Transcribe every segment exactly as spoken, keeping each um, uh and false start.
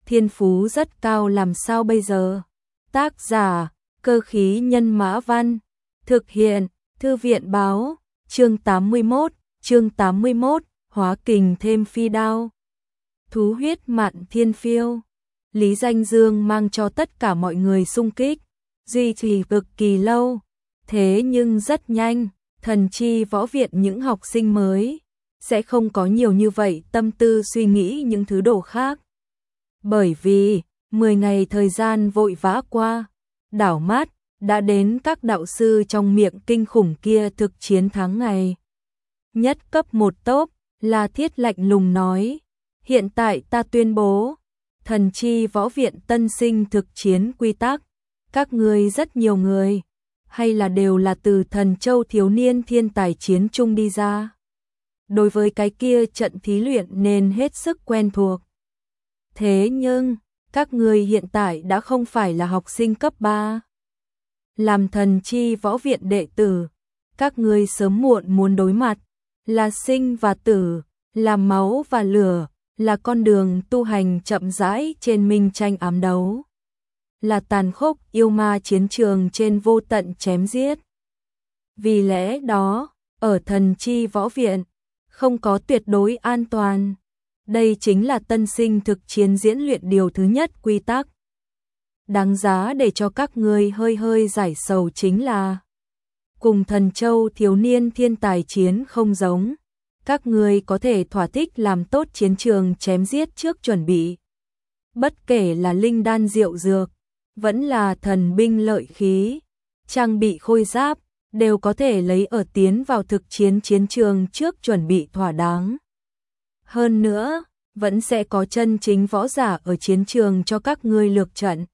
thiên phú rất cao làm sao bây giờ? Tác giả, Cơ khí nhân mã văn, thực hiện, Thư viện báo, chương tám mươi mốt, chương tám mươi mốt, hóa kình thêm phi đao. Thú huyết mạn thiên phiêu. Lý Danh Dương mang cho tất cả mọi người xung kích, duy trì cực kỳ lâu, thế nhưng rất nhanh, Thần Chi Võ Viện những học sinh mới sẽ không có nhiều như vậy tâm tư suy nghĩ những thứ đồ khác. Bởi vì, mười ngày thời gian vội vã qua, đảo mắt, đã đến các đạo sư trong miệng kinh khủng kia thực chiến tháng ngày. Nhất cấp một tốp, La Thiết lạnh lùng nói, hiện tại ta tuyên bố, Thần Chi Võ Viện tân sinh thực chiến quy tắc, các ngươi rất nhiều người, hay là đều là từ Thần Châu thiếu niên thiên tài chiến trung đi ra. Đối với cái kia trận thí luyện nên hết sức quen thuộc. Thế nhưng, các ngươi hiện tại đã không phải là học sinh cấp ba. Làm Thần Chi Võ Viện đệ tử, các ngươi sớm muộn muốn đối mặt, là sinh và tử, là máu và lửa, là con đường tu hành chậm rãi trên minh tranh ám đấu, là tàn khốc yêu ma chiến trường trên vô tận chém giết. Vì lẽ đó, ở Thần Chi Võ Viện, không có tuyệt đối an toàn. Đây chính là tân sinh thực chiến diễn luyện điều thứ nhất quy tắc. Đáng giá để cho các ngươi hơi hơi giải sầu chính là cùng Thần Châu thiếu niên thiên tài chiến không giống. Các ngươi có thể thỏa thích làm tốt chiến trường chém giết trước chuẩn bị. Bất kể là linh đan diệu dược, vẫn là thần binh lợi khí, trang bị khôi giáp, đều có thể lấy ở tiến vào thực chiến chiến trường trước chuẩn bị thỏa đáng. Hơn nữa, vẫn sẽ có chân chính võ giả ở chiến trường cho các ngươi lược trận.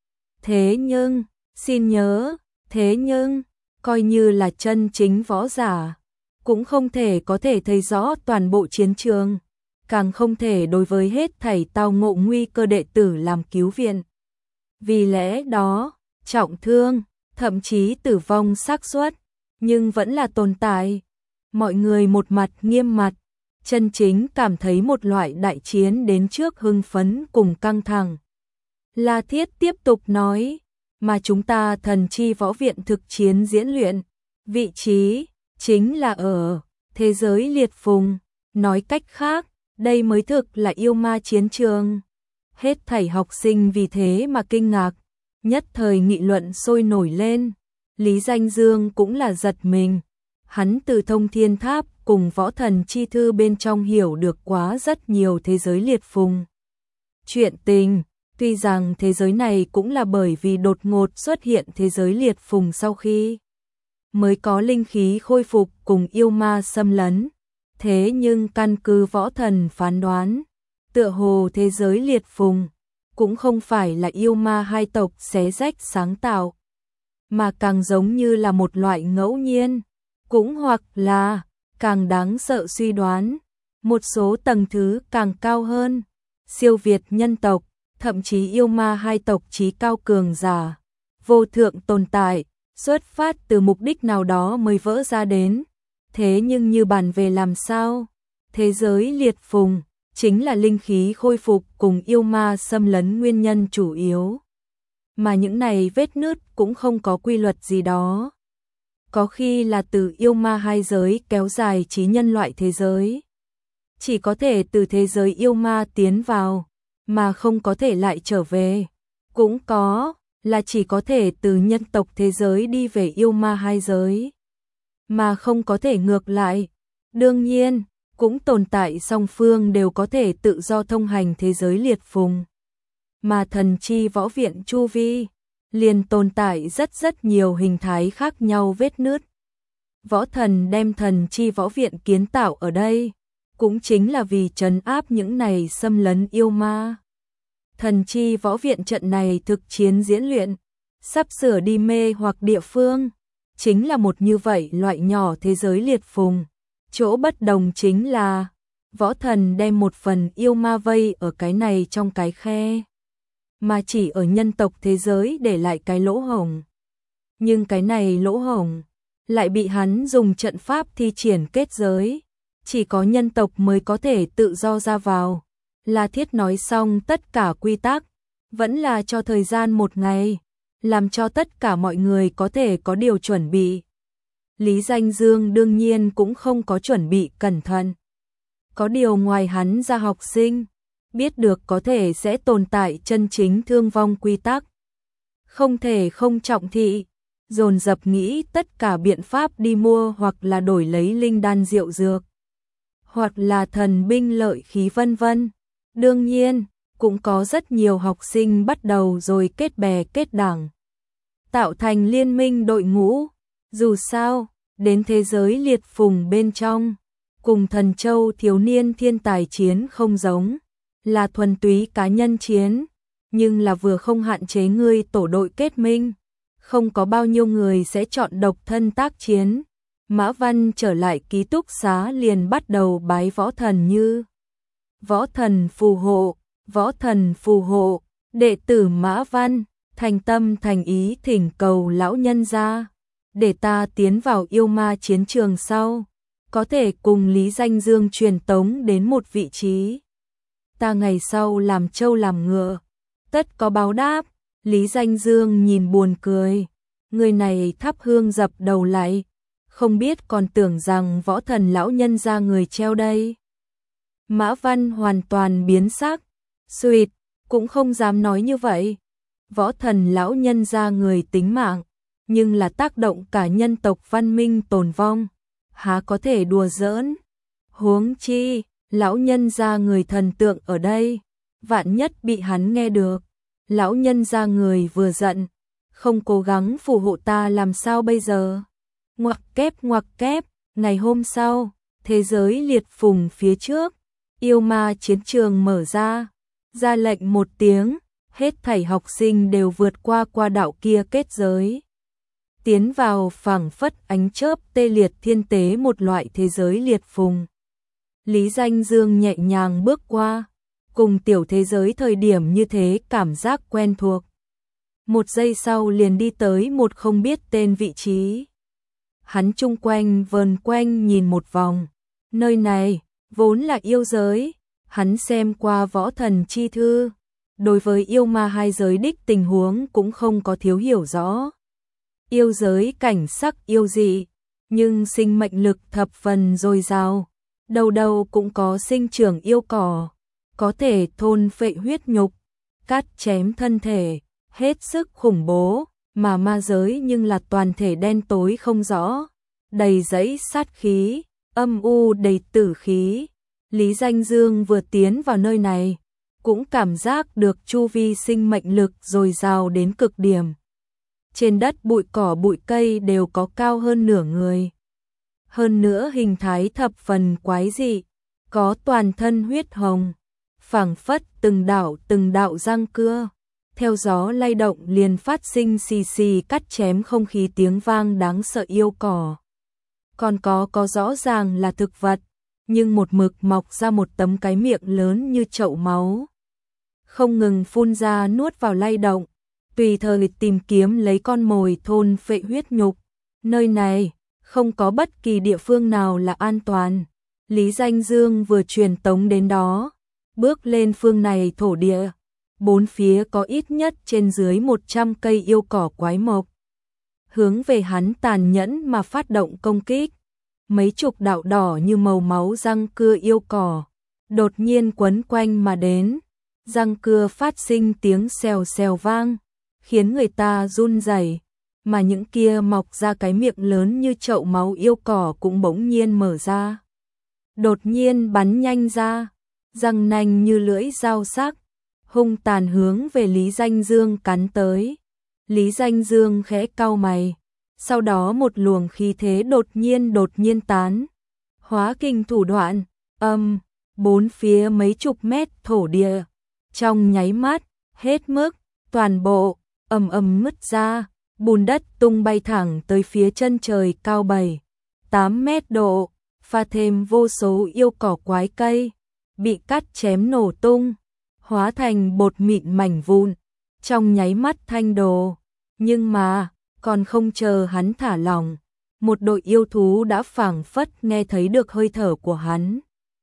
Thế nhưng, xin nhớ, thế nhưng, coi như là chân chính võ giả, cũng không thể có thể thấy rõ toàn bộ chiến trường, càng không thể đối với hết thảy tao ngộ nguy cơ đệ tử làm cứu viện. Vì lẽ đó, trọng thương, thậm chí tử vong xác suất, nhưng vẫn là tồn tại. Mọi người một mặt nghiêm mặt, chân chính cảm thấy một loại đại chiến đến trước hưng phấn cùng căng thẳng. La Thiết tiếp tục nói, mà chúng ta Thần Chi Võ Viện thực chiến diễn luyện, vị trí chính là ở thế giới liệt phùng, nói cách khác, đây mới thực là yêu ma chiến trường. Hết thảy học sinh vì thế mà kinh ngạc, nhất thời nghị luận sôi nổi lên. Lý Danh Dương cũng là giật mình, hắn từ Thông Thiên Tháp cùng Võ Thần Chi Thư bên trong hiểu được quá rất nhiều thế giới liệt phùng. Chuyện tình, tuy rằng thế giới này cũng là bởi vì đột ngột xuất hiện thế giới liệt phùng sau khi mới có linh khí khôi phục cùng yêu ma xâm lấn, thế nhưng căn cứ Võ Thần phán đoán, tựa hồ thế giới liệt phùng cũng không phải là yêu ma hai tộc xé rách sáng tạo, mà càng giống như là một loại ngẫu nhiên, cũng hoặc là càng đáng sợ suy đoán, một số tầng thứ càng cao hơn, siêu việt nhân tộc, thậm chí yêu ma hai tộc chí cao cường giả, vô thượng tồn tại, xuất phát từ mục đích nào đó mới vỡ ra đến. Thế nhưng như bàn về làm sao, thế giới liệt phùng chính là linh khí khôi phục cùng yêu ma xâm lấn nguyên nhân chủ yếu. Mà những này vết nứt cũng không có quy luật gì đó. Có khi là từ yêu ma hai giới kéo dài chí nhân loại thế giới. Chỉ có thể từ thế giới yêu ma tiến vào, mà không có thể lại trở về. Cũng có, là chỉ có thể từ nhân tộc thế giới đi về yêu ma hai giới, mà không có thể ngược lại. Đương nhiên, cũng tồn tại song phương đều có thể tự do thông hành thế giới liệt phùng. Mà Thần Chi Võ Viện chu vi liền tồn tại rất rất nhiều hình thái khác nhau vết nứt. Võ Thần đem Thần Chi Võ Viện kiến tạo ở đây, cũng chính là vì trấn áp những này xâm lấn yêu ma. Thần Chi Võ Viện trận này thực chiến diễn luyện, sắp sửa đi mê hoặc địa phương, chính là một như vậy loại nhỏ thế giới liệt phùng. Chỗ bất đồng chính là, Võ Thần đem một phần yêu ma vây ở cái này trong cái khe, mà chỉ ở nhân tộc thế giới để lại cái lỗ hổng. Nhưng cái này lỗ hổng lại bị hắn dùng trận pháp thi triển kết giới, chỉ có nhân tộc mới có thể tự do ra vào, La Thiết nói xong tất cả quy tắc, vẫn là cho thời gian một ngày, làm cho tất cả mọi người có thể có điều chuẩn bị. Lý Danh Dương đương nhiên cũng không có chuẩn bị cẩn thận. Có điều ngoài hắn ra học sinh, biết được có thể sẽ tồn tại chân chính thương vong quy tắc. Không thể không trọng thị, dồn dập nghĩ tất cả biện pháp đi mua hoặc là đổi lấy linh đan rượu dược, hoặc là thần binh lợi khí vân vân. Đương nhiên, cũng có rất nhiều học sinh bắt đầu rồi kết bè kết đảng, tạo thành liên minh đội ngũ. Dù sao, đến thế giới liệt phùng bên trong, cùng Thần Châu thiếu niên thiên tài chiến không giống, là thuần túy cá nhân chiến, nhưng là vừa không hạn chế ngươi tổ đội kết minh, không có bao nhiêu người sẽ chọn độc thân tác chiến. Mã Văn trở lại ký túc xá liền bắt đầu bái võ thần Như. Võ thần phù hộ, võ thần phù hộ, đệ tử Mã Văn, thành tâm thành ý thỉnh cầu lão nhân gia, để ta tiến vào yêu ma chiến trường sau, có thể cùng Lý Danh Dương truyền tống đến một vị trí. Ta ngày sau làm trâu làm ngựa, tất có báo đáp. Lý Danh Dương nhìn buồn cười, người này thắp hương dập đầu lại, không biết còn tưởng rằng võ thần lão nhân gia người treo đây. Mã Văn hoàn toàn biến sắc, suýt, cũng không dám nói như vậy. Võ thần lão nhân gia người tính mạng, nhưng là tác động cả nhân tộc văn minh tồn vong, há có thể đùa giỡn. Huống chi, lão nhân gia người thần tượng ở đây, vạn nhất bị hắn nghe được, lão nhân gia người vừa giận, không cố gắng phù hộ ta làm sao bây giờ? Ngoặc kép ngoặc kép, ngày hôm sau, thế giới liệt phùng phía trước, yêu ma chiến trường mở ra, ra lệnh một tiếng, hết thảy học sinh đều vượt qua qua đạo kia kết giới, tiến vào phảng phất ánh chớp tê liệt thiên tế một loại thế giới liệt phùng. Lý Danh Dương nhẹ nhàng bước qua, cùng tiểu thế giới thời điểm như thế cảm giác quen thuộc. Một giây sau liền đi tới một không biết tên vị trí. Hắn chung quanh vờn quanh nhìn một vòng, nơi này vốn là yêu giới, hắn xem qua võ thần chi thư, đối với yêu ma hai giới đích tình huống cũng không có thiếu hiểu rõ. Yêu giới cảnh sắc yêu dị, nhưng sinh mệnh lực thập phần dồi dào, đầu đầu cũng có sinh trưởng yêu cỏ, có thể thôn phệ huyết nhục, cắt chém thân thể, hết sức khủng bố, mà ma giới nhưng là toàn thể đen tối không rõ, đầy dẫy sát khí, âm u đầy tử khí. Lý Danh Dương vừa tiến vào nơi này, cũng cảm giác được chu vi sinh mệnh lực dồi dào đến cực điểm. Trên đất bụi cỏ bụi cây đều có cao hơn nửa người. Hơn nữa hình thái thập phần quái dị, có toàn thân huyết hồng, phảng phất từng đạo từng đạo răng cưa, theo gió lay động liền phát sinh xì xì cắt chém không khí tiếng vang đáng sợ yêu cỏ. Còn có có rõ ràng là thực vật, nhưng một mực mọc ra một tấm cái miệng lớn như chậu máu, không ngừng phun ra nuốt vào lay động, tùy thời tìm kiếm lấy con mồi thôn phệ huyết nhục. Nơi này không có bất kỳ địa phương nào là an toàn. Lý Danh Dương vừa truyền tống đến đó, bước lên phương này thổ địa, bốn phía có ít nhất trên dưới một trăm cây yêu cỏ quái mộc, hướng về hắn tàn nhẫn mà phát động công kích. Mấy chục đạo đỏ như màu máu răng cưa yêu cỏ đột nhiên quấn quanh mà đến, răng cưa phát sinh tiếng xèo xèo vang, khiến người ta run rẩy, mà những kia mọc ra cái miệng lớn như chậu máu yêu cỏ cũng bỗng nhiên mở ra, đột nhiên bắn nhanh ra, răng nanh như lưỡi dao sắc, hung tàn hướng về Lý Danh Dương cắn tới. Lý Danh Dương khẽ cau mày, sau đó một luồng khí thế đột nhiên đột nhiên tán, hóa kinh thủ đoạn, âm, bốn phía mấy chục mét thổ địa, trong nháy mắt, hết mức, toàn bộ, ầm ầm nứt ra, bùn đất tung bay thẳng tới phía chân trời cao bảy, tám mét độ, pha thêm vô số yêu cỏ quái cây, bị cắt chém nổ tung, hóa thành bột mịn mảnh vụn, trong nháy mắt thanh đồ. Nhưng mà, còn không chờ hắn thả lỏng, một đội yêu thú đã phảng phất nghe thấy được hơi thở của hắn.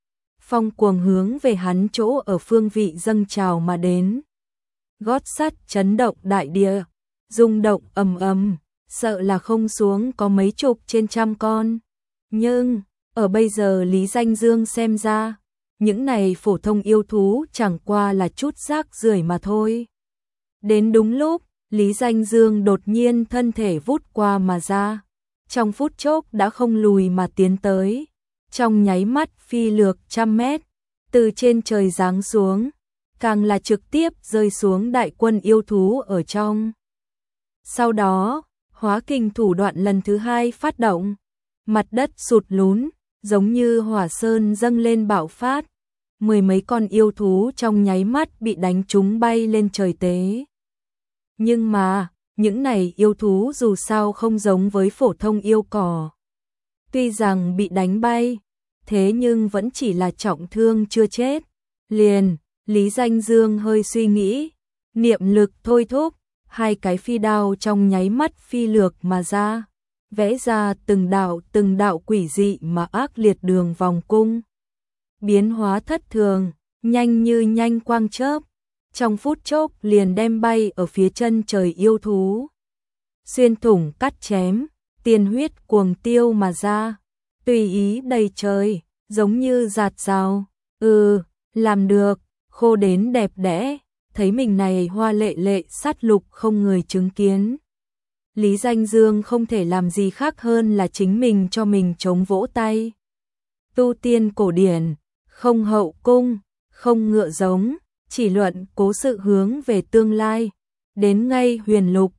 phong cuồng hướng về hắn chỗ ở phương vị dâng trào mà đến. Gót sắt chấn động đại địa, rung động ầm ầm, sợ là không xuống có mấy chục trên trăm con. Nhưng, ở bây giờ Lý Danh Dương xem ra, những này phổ thông yêu thú chẳng qua là chút rác rưởi mà thôi. Đến đúng lúc, Lý Danh Dương đột nhiên thân thể vút qua mà ra, trong phút chốc đã không lùi mà tiến tới, trong nháy mắt phi lược trăm mét, từ trên trời giáng xuống, càng là trực tiếp rơi xuống đại quân yêu thú ở trong. Sau đó, hóa kình thủ đoạn lần thứ hai phát động, mặt đất sụt lún, giống như hỏa sơn dâng lên bạo phát, mười mấy con yêu thú trong nháy mắt bị đánh trúng bay lên trời tế. Nhưng mà, những này yêu thú dù sao không giống với phổ thông yêu cỏ. Tuy rằng bị đánh bay, thế nhưng vẫn chỉ là trọng thương chưa chết. Liền, Lý Danh Dương hơi suy nghĩ, niệm lực thôi thúc, hai cái phi đao trong nháy mắt phi lược mà ra, vẽ ra từng đạo từng đạo quỷ dị mà ác liệt đường vòng cung. Biến hóa thất thường, nhanh như nhanh quang chớp, trong phút chốc liền đem bay ở phía chân trời yêu thú. Xuyên thủng cắt chém, tiên huyết cuồng tiêu mà ra, tùy ý đầy trời, giống như giạt rào. Ừ, làm được, khô đến đẹp đẽ, thấy mình này hoa lệ lệ sát lục không người chứng kiến. Lý Danh Dương không thể làm gì khác hơn là chính mình cho mình chống vỗ tay. Tu tiên cổ điển, không hậu cung, không ngựa giống, chỉ luận cố sự hướng về tương lai, đến ngay huyền lục,